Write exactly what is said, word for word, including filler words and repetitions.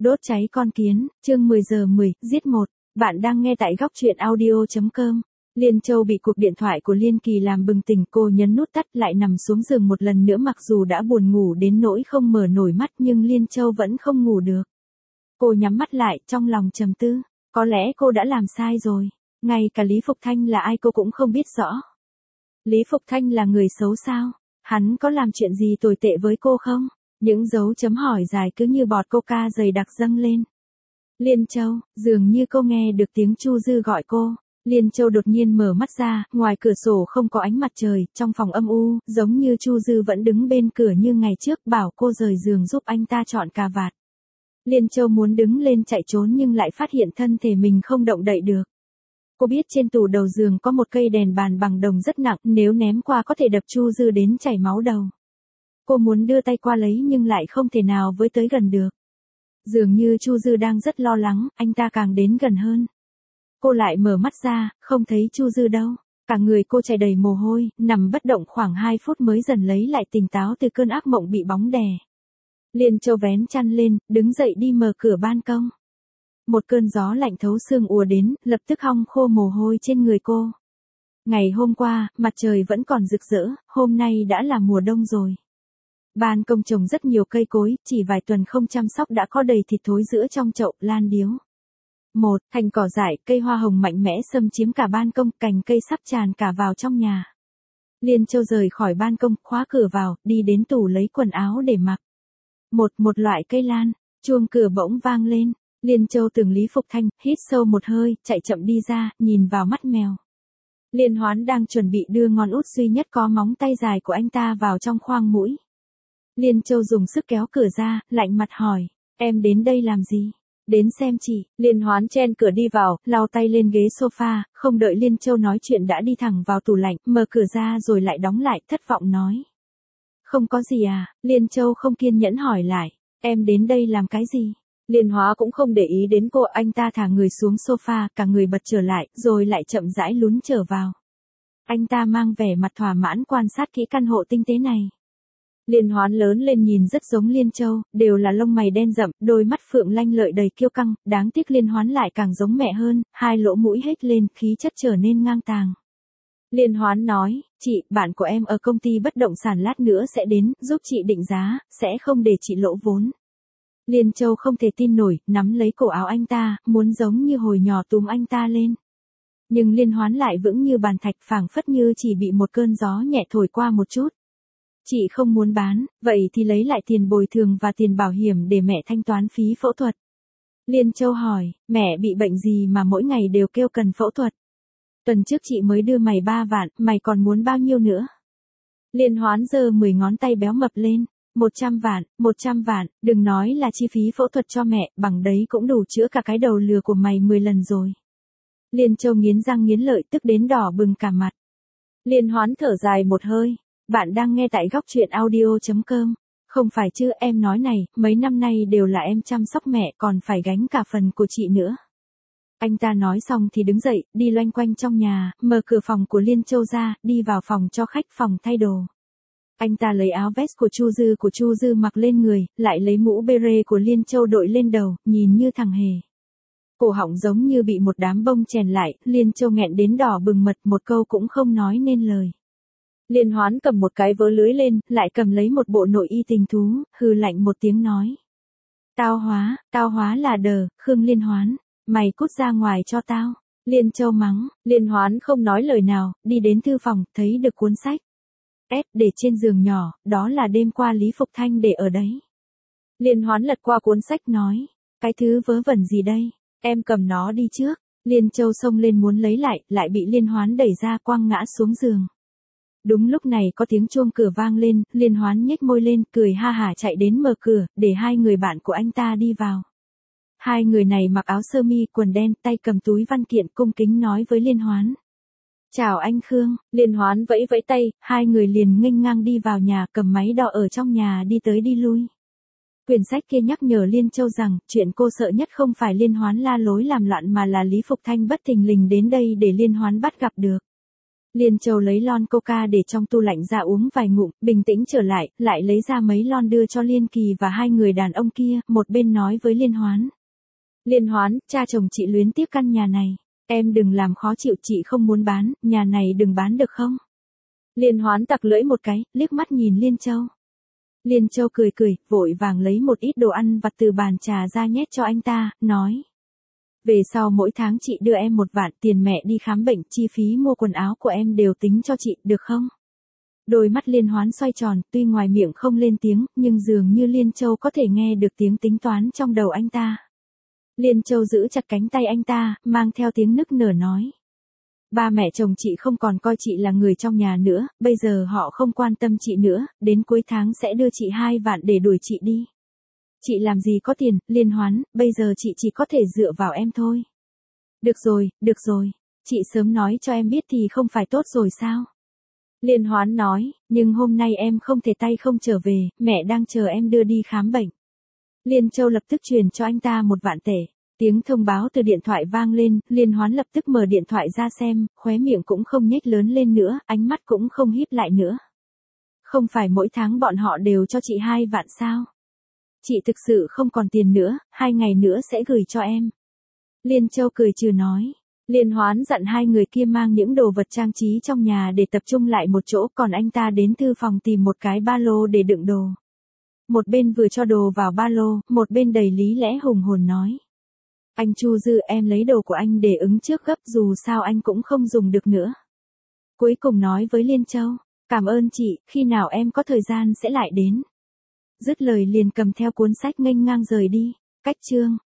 Đốt cháy con kiến, chương mười giờ mười, giết một. Bạn đang nghe tại góc truyện audio chấm com. Liên Châu bị cuộc điện thoại của Liên Kỳ làm bừng tỉnh, cô nhấn nút tắt lại nằm xuống giường một lần nữa, mặc dù đã buồn ngủ đến nỗi không mở nổi mắt nhưng Liên Châu vẫn không ngủ được. Cô nhắm mắt lại, trong lòng trầm tư, có lẽ cô đã làm sai rồi, ngay cả Lý Phục Thanh là ai cô cũng không biết rõ. Lý Phục Thanh là người xấu sao? Hắn có làm chuyện gì tồi tệ với cô không? Những dấu chấm hỏi dài cứ như bọt coca dày đặc dâng lên. Liên Châu, dường như cô nghe được tiếng Chu Dư gọi cô. Liên Châu đột nhiên mở mắt ra, ngoài cửa sổ không có ánh mặt trời, trong phòng âm u, giống như Chu Dư vẫn đứng bên cửa như ngày trước, bảo cô rời giường giúp anh ta chọn cà vạt. Liên Châu muốn đứng lên chạy trốn nhưng lại phát hiện thân thể mình không động đậy được. Cô biết trên tủ đầu giường có một cây đèn bàn bằng đồng rất nặng, nếu ném qua có thể đập Chu Dư đến chảy máu đầu. Cô muốn đưa tay qua lấy nhưng lại không thể nào với tới gần được. Dường như Chu Dư đang rất lo lắng, anh ta càng đến gần hơn. Cô lại mở mắt ra, không thấy Chu Dư đâu. Cả người cô chảy đầy mồ hôi, nằm bất động khoảng hai phút mới dần lấy lại tỉnh táo từ cơn ác mộng bị bóng đè. Liên Châu vén chăn lên, đứng dậy đi mở cửa ban công. Một cơn gió lạnh thấu xương ùa đến, lập tức hong khô mồ hôi trên người cô. Ngày hôm qua, mặt trời vẫn còn rực rỡ, hôm nay đã là mùa đông rồi. Ban công trồng rất nhiều cây cối, chỉ vài tuần không chăm sóc đã có đầy thịt thối giữa trong chậu, lan điếu. Một, thành cỏ dại, cây hoa hồng mạnh mẽ xâm chiếm cả ban công, cành cây sắp tràn cả vào trong nhà. Liên Châu rời khỏi ban công, khóa cửa vào, đi đến tủ lấy quần áo để mặc. Một, một loại cây lan, chuông cửa bỗng vang lên. Liên Châu tưởng Lý Phục Thanh, hít sâu một hơi, chạy chậm đi ra, nhìn vào mắt mèo. Liên Hoán đang chuẩn bị đưa ngón út duy nhất có móng tay dài của anh ta vào trong khoang mũi. Liên Châu dùng sức kéo cửa ra, lạnh mặt hỏi, em đến đây làm gì? Đến xem chị. Liên Hoán chen cửa đi vào, lau tay lên ghế sofa, không đợi Liên Châu nói chuyện đã đi thẳng vào tủ lạnh, mở cửa ra rồi lại đóng lại, thất vọng nói. Không có gì à? Liên Châu không kiên nhẫn hỏi lại, em đến đây làm cái gì? Liên Hóa cũng không để ý đến cô, anh ta thả người xuống sofa, cả người bật trở lại, rồi lại chậm rãi lún trở vào. Anh ta mang vẻ mặt thỏa mãn quan sát kỹ căn hộ tinh tế này. Liên Hoán lớn lên nhìn rất giống Liên Châu, đều là lông mày đen rậm, đôi mắt phượng lanh lợi đầy kiêu căng, đáng tiếc Liên Hoán lại càng giống mẹ hơn, hai lỗ mũi hết lên, khí chất trở nên ngang tàng. Liên Hoán nói, chị, bạn của em ở công ty bất động sản lát nữa sẽ đến, giúp chị định giá, sẽ không để chị lỗ vốn. Liên Châu không thể tin nổi, nắm lấy cổ áo anh ta, muốn giống như hồi nhỏ túm anh ta lên. Nhưng Liên Hoán lại vững như bàn thạch, phảng phất như chỉ bị một cơn gió nhẹ thổi qua một chút. Chị không muốn bán, vậy thì lấy lại tiền bồi thường và tiền bảo hiểm để mẹ thanh toán phí phẫu thuật. Liên Châu hỏi, mẹ bị bệnh gì mà mỗi ngày đều kêu cần phẫu thuật? Tuần trước chị mới đưa mày ba vạn, mày còn muốn bao nhiêu nữa? Liên Hoán giơ mười ngón tay béo mập lên. Một trăm vạn, một trăm vạn, đừng nói là chi phí phẫu thuật cho mẹ, bằng đấy cũng đủ chữa cả cái đầu lừa của mày mười lần rồi. Liên Châu nghiến răng nghiến lợi, tức đến đỏ bừng cả mặt. Liên Hoán thở dài một hơi, bạn đang nghe tại góc truyện audio chấm com. Không phải chứ, em nói này, mấy năm nay đều là em chăm sóc mẹ, còn phải gánh cả phần của chị nữa. Anh ta nói xong thì đứng dậy, đi loanh quanh trong nhà, mở cửa phòng của Liên Châu ra, đi vào phòng cho khách phòng thay đồ. Anh ta lấy áo vest của Chu Dư của Chu Dư mặc lên người, lại lấy mũ beret của Liên Châu đội lên đầu, nhìn như thằng hề. Cổ họng giống như bị một đám bông chèn lại, Liên Châu nghẹn đến đỏ bừng mật, một câu cũng không nói nên lời. Liên Hoán cầm một cái vớ lưới lên, lại cầm lấy một bộ nội y tình thú, hừ lạnh một tiếng nói. Tao hóa, tao hóa là đờ, Khương Liên Hoán, mày cút ra ngoài cho tao. Liên Châu mắng, Liên Hoán không nói lời nào, đi đến thư phòng, thấy được cuốn sách. S, để trên giường nhỏ, đó là đêm qua Lý Phục Thanh để ở đấy. Liên Hoán lật qua cuốn sách nói, cái thứ vớ vẩn gì đây, em cầm nó đi trước. Liên Châu xông lên muốn lấy lại, lại bị Liên Hoán đẩy ra quăng ngã xuống giường. Đúng lúc này có tiếng chuông cửa vang lên, Liên Hoán nhếch môi lên, cười ha hả chạy đến mở cửa, để hai người bạn của anh ta đi vào. Hai người này mặc áo sơ mi, quần đen, tay cầm túi văn kiện, cung kính nói với Liên Hoán. Chào anh Khương, Liên Hoán vẫy vẫy tay, hai người liền nghênh ngang đi vào nhà, cầm máy đo ở trong nhà đi tới đi lui. Quyển sách kia nhắc nhở Liên Châu rằng, chuyện cô sợ nhất không phải Liên Hoán la lối làm loạn mà là Lý Phục Thanh bất thình lình đến đây để Liên Hoán bắt gặp được. Liên Châu lấy lon coca để trong tủ lạnh ra uống vài ngụm, bình tĩnh trở lại, lại lấy ra mấy lon đưa cho Liên Kỳ và hai người đàn ông kia, một bên nói với Liên Hoán. Liên Hoán, cha chồng chị luyến tiếc căn nhà này. Em đừng làm khó chịu, chị không muốn bán, nhà này đừng bán được không? Liên Hoán tặc lưỡi một cái, liếc mắt nhìn Liên Châu. Liên Châu cười cười, vội vàng lấy một ít đồ ăn vặt từ bàn trà ra nhét cho anh ta, nói. Về sau mỗi tháng chị đưa em một vạn tiền mẹ đi khám bệnh, chi phí mua quần áo của em đều tính cho chị, được không? Đôi mắt Liên Hoán xoay tròn, tuy ngoài miệng không lên tiếng, nhưng dường như Liên Châu có thể nghe được tiếng tính toán trong đầu anh ta. Liên Châu giữ chặt cánh tay anh ta, mang theo tiếng nức nở nói. Ba mẹ chồng chị không còn coi chị là người trong nhà nữa, bây giờ họ không quan tâm chị nữa, đến cuối tháng sẽ đưa chị hai vạn để đuổi chị đi. Chị làm gì có tiền, Liên Hoán, bây giờ chị chỉ có thể dựa vào em thôi. Được rồi, được rồi, chị sớm nói cho em biết thì không phải tốt rồi sao? Liên Hoán nói, nhưng hôm nay em không thể tay không trở về, mẹ đang chờ em đưa đi khám bệnh. Liên Châu lập tức truyền cho anh ta một vạn tệ. Tiếng thông báo từ điện thoại vang lên, Liên Hoán lập tức mở điện thoại ra xem, khóe miệng cũng không nhếch lớn lên nữa, ánh mắt cũng không híp lại nữa. Không phải mỗi tháng bọn họ đều cho chị hai vạn sao? Chị thực sự không còn tiền nữa, hai ngày nữa sẽ gửi cho em. Liên Châu cười trừ nói. Liên Hoán dặn hai người kia mang những đồ vật trang trí trong nhà để tập trung lại một chỗ, còn anh ta đến thư phòng tìm một cái ba lô để đựng đồ. Một bên vừa cho đồ vào ba lô, một bên đầy lý lẽ hùng hồn nói. Anh Chu Dư, em lấy đồ của anh để ứng trước gấp, dù sao anh cũng không dùng được nữa. Cuối cùng nói với Liên Châu, cảm ơn chị, khi nào em có thời gian sẽ lại đến. Dứt lời liền cầm theo cuốn sách nghênh ngang rời đi. Cách chương